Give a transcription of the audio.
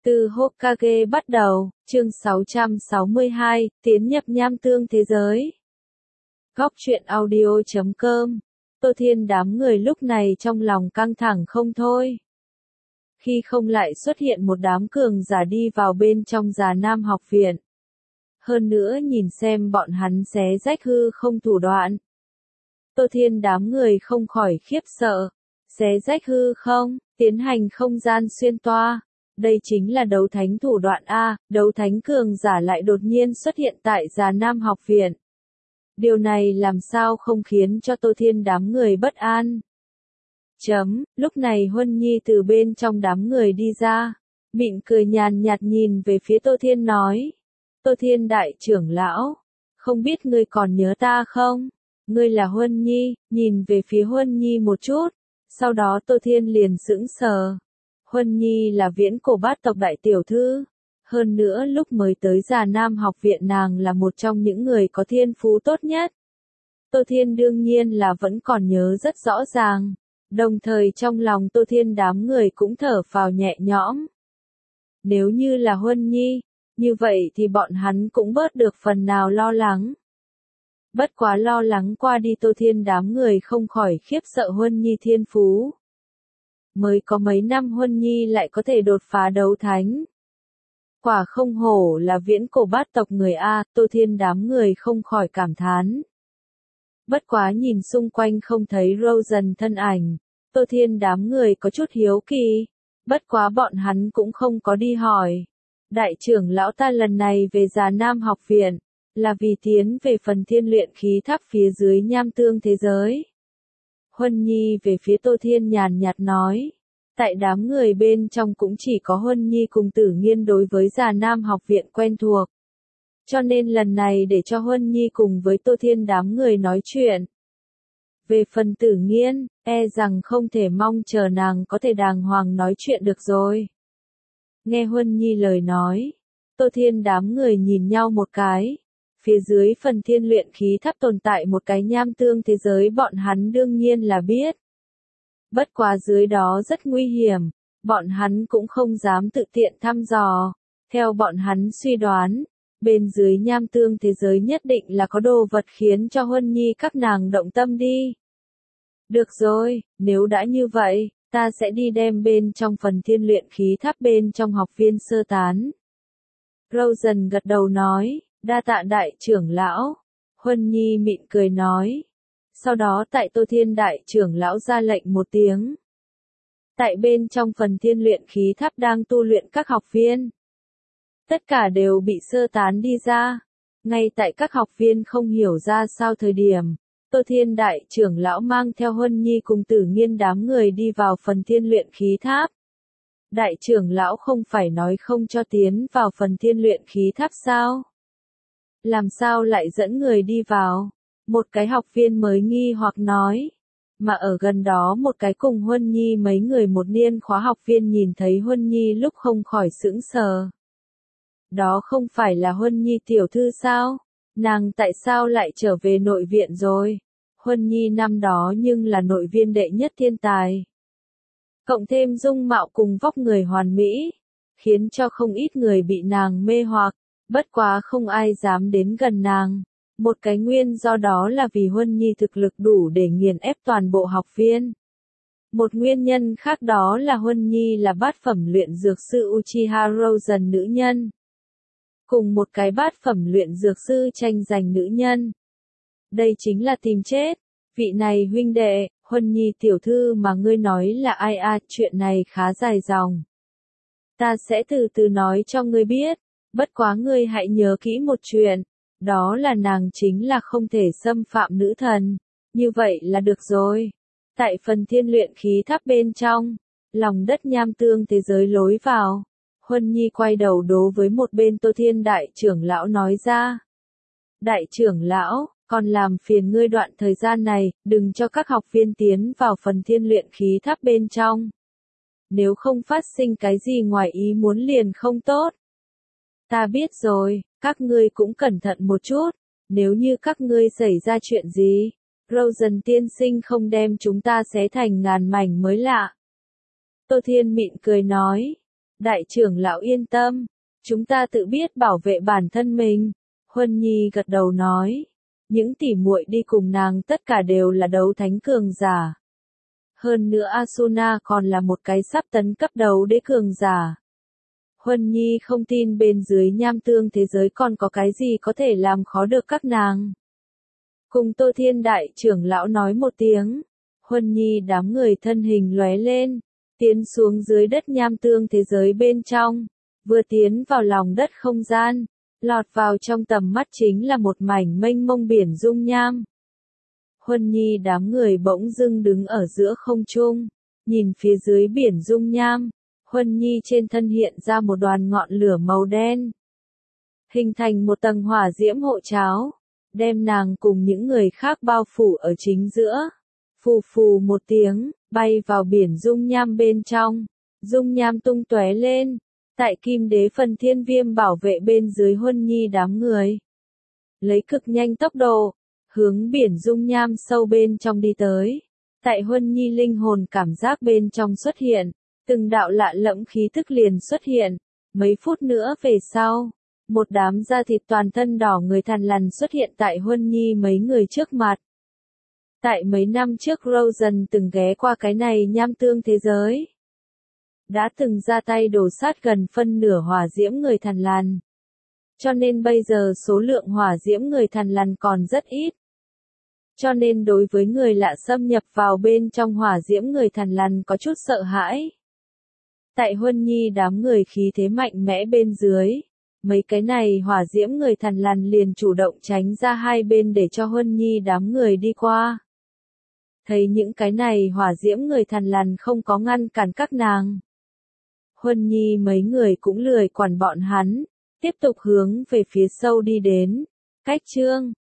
Từ Hokage bắt đầu, chương 662, tiến nhập nham tương thế giới. Góc truyện audio.com. Tô Thiên đám người lúc này trong lòng căng thẳng không thôi. Khi không lại xuất hiện một đám cường giả đi vào bên trong Già Nam học viện. Hơn nữa nhìn xem bọn hắn xé rách hư không thủ đoạn. Tô Thiên đám người không khỏi khiếp sợ. Xé rách hư không, tiến hành không gian xuyên toa. Đây chính là đấu thánh thủ đoạn A, đấu thánh cường giả lại đột nhiên xuất hiện tại Già Nam học viện. Điều này làm sao không khiến cho Tô Thiên đám người bất an. Lúc này Huân Nhi từ bên trong đám người đi ra, mỉm cười nhàn nhạt nhìn về phía Tô Thiên nói. Tô Thiên đại trưởng lão, không biết ngươi còn nhớ ta không? Ngươi là Huân Nhi, nhìn về phía Huân Nhi một chút, sau đó Tô Thiên liền sững sờ. Huân Nhi là viễn cổ bát tộc đại tiểu thư. Hơn nữa lúc mới tới Già Nam học viện nàng là một trong những người có thiên phú tốt nhất. Tô Thiên đương nhiên là vẫn còn nhớ rất rõ ràng. Đồng thời trong lòng Tô Thiên đám người cũng thở phào nhẹ nhõm. Nếu như là Huân Nhi, như vậy thì bọn hắn cũng bớt được phần nào lo lắng. Bất quá lo lắng qua đi Tô Thiên đám người không khỏi khiếp sợ Huân Nhi thiên phú. Mới có mấy năm Huân Nhi lại có thể đột phá đấu thánh. Quả không hổ là viễn cổ bát tộc người A, Tô Thiên đám người không khỏi cảm thán. Bất quá nhìn xung quanh không thấy Rosen thân ảnh, Tô Thiên đám người có chút hiếu kỳ. Bất quá bọn hắn cũng không có đi hỏi. Đại trưởng lão ta lần này về Già Nam học viện, là vì tiến về phần thiên luyện khí tháp phía dưới nham tương thế giới. Huân Nhi về phía Tô Thiên nhàn nhạt nói. Tại đám người bên trong cũng chỉ có Huân Nhi cùng Tử Nghiên đối với Già Nam học viện quen thuộc. Cho nên lần này để cho Huân Nhi cùng với Tô Thiên đám người nói chuyện. Về phần Tử Nghiên, e rằng không thể mong chờ nàng có thể đàng hoàng nói chuyện được rồi. Nghe Huân Nhi lời nói, Tô Thiên đám người nhìn nhau một cái. Phía dưới phần thiên luyện khí tháp tồn tại một cái nham tương thế giới bọn hắn đương nhiên là biết. Bất quá dưới đó rất nguy hiểm, bọn hắn cũng không dám tự tiện thăm dò. Theo bọn hắn suy đoán, bên dưới nham tương thế giới nhất định là có đồ vật khiến cho Huân Nhi các nàng động tâm đi. Được rồi, nếu đã như vậy, ta sẽ đi đem bên trong phần thiên luyện khí tháp bên trong học viên sơ tán. Rosen gật đầu nói. Đa tạ đại trưởng lão. Huân Nhi mỉm cười nói. Sau đó tại Tô Thiên đại trưởng lão ra lệnh một tiếng. Tại bên trong phần thiên luyện khí tháp đang tu luyện các học viên. Tất cả đều bị sơ tán đi ra. Ngay tại các học viên không hiểu ra sao thời điểm. Tô Thiên đại trưởng lão mang theo Huân Nhi cùng Tử Nghiên đám người đi vào phần thiên luyện khí tháp. Đại trưởng lão không phải nói không cho tiến vào phần thiên luyện khí tháp sao? Làm sao lại dẫn người đi vào? Một cái học viên mới nghi hoặc nói. Mà ở gần đó một cái cùng Huân Nhi mấy người một niên khóa học viên nhìn thấy Huân Nhi lúc không khỏi sững sờ. Đó không phải là Huân Nhi tiểu thư sao? Nàng tại sao lại trở về nội viện rồi? Huân Nhi năm đó nhưng là nội viên đệ nhất thiên tài. Cộng thêm dung mạo cùng vóc người hoàn mỹ, khiến cho không ít người bị nàng mê hoặc. Bất quá không ai dám đến gần nàng. Một cái nguyên do đó là vì Huân Nhi thực lực đủ để nghiền ép toàn bộ học viên. Một nguyên nhân khác đó là Huân Nhi là bát phẩm luyện dược sư Uchiha Rosen nữ nhân. Cùng một cái bát phẩm luyện dược sư tranh giành nữ nhân. Đây chính là tìm chết. Vị này huynh đệ, Huân Nhi tiểu thư mà ngươi nói là ai à, chuyện này khá dài dòng. Ta sẽ từ từ nói cho ngươi biết. Bất quá ngươi hãy nhớ kỹ một chuyện, đó là nàng chính là không thể xâm phạm nữ thần, như vậy là được rồi. Tại phần thiên luyện khí tháp bên trong, lòng đất nham tương thế giới lối vào, Huân Nhi quay đầu đối với một bên Tô Thiên đại trưởng lão nói ra. Đại trưởng lão, còn làm phiền ngươi đoạn thời gian này, đừng cho các học viên tiến vào phần thiên luyện khí tháp bên trong. Nếu không phát sinh cái gì ngoài ý muốn liền không tốt. Ta biết rồi, các ngươi cũng cẩn thận một chút, nếu như các ngươi xảy ra chuyện gì, Rosen tiên sinh không đem chúng ta xé thành ngàn mảnh mới lạ. Tô Thiên mỉm cười nói, Đại trưởng lão yên tâm, chúng ta tự biết bảo vệ bản thân mình. Huân Nhi gật đầu nói, những tỉ muội đi cùng nàng tất cả đều là đấu thánh cường giả. Hơn nữa Asuna còn là một cái sắp tấn cấp đấu đế cường giả. Huân Nhi không tin bên dưới nham tương thế giới còn có cái gì có thể làm khó được các nàng. Cùng Tô Thiên đại trưởng lão nói một tiếng, Huân Nhi đám người thân hình lóe lên, tiến xuống dưới đất nham tương thế giới bên trong, vừa tiến vào lòng đất không gian, lọt vào trong tầm mắt chính là một mảnh mênh mông biển dung nham. Huân Nhi đám người bỗng dưng đứng ở giữa không trung, nhìn phía dưới biển dung nham, Huân Nhi trên thân hiện ra một đoàn ngọn lửa màu đen, hình thành một tầng hỏa diễm hộ tráo, đem nàng cùng những người khác bao phủ ở chính giữa. Phù phù một tiếng, bay vào biển dung nham bên trong, dung nham tung tóe lên, tại Kim Đế phần thiên viêm bảo vệ bên dưới Huân Nhi đám người. Lấy cực nhanh tốc độ, hướng biển dung nham sâu bên trong đi tới. Tại Huân Nhi linh hồn cảm giác bên trong xuất hiện, từng đạo lạ lẫm khí tức liền xuất hiện. Mấy phút nữa về sau, một đám da thịt toàn thân đỏ người thằn lằn xuất hiện tại Huân Nhi mấy người trước mặt. Tại mấy năm trước Rosen từng ghé qua cái này nham tương thế giới. Đã từng ra tay đổ sát gần phân nửa hỏa diễm người thằn lằn. Cho nên bây giờ số lượng hỏa diễm người thằn lằn còn rất ít. Cho nên đối với người lạ xâm nhập vào bên trong hỏa diễm người thằn lằn có chút sợ hãi. Tại Huân Nhi đám người khí thế mạnh mẽ bên dưới, mấy cái này hỏa diễm người thằn lằn liền chủ động tránh ra hai bên để cho Huân Nhi đám người đi qua. Thấy những cái này hỏa diễm người thằn lằn không có ngăn cản các nàng. Huân Nhi mấy người cũng lười quản bọn hắn, tiếp tục hướng về phía sâu đi đến. Cách chương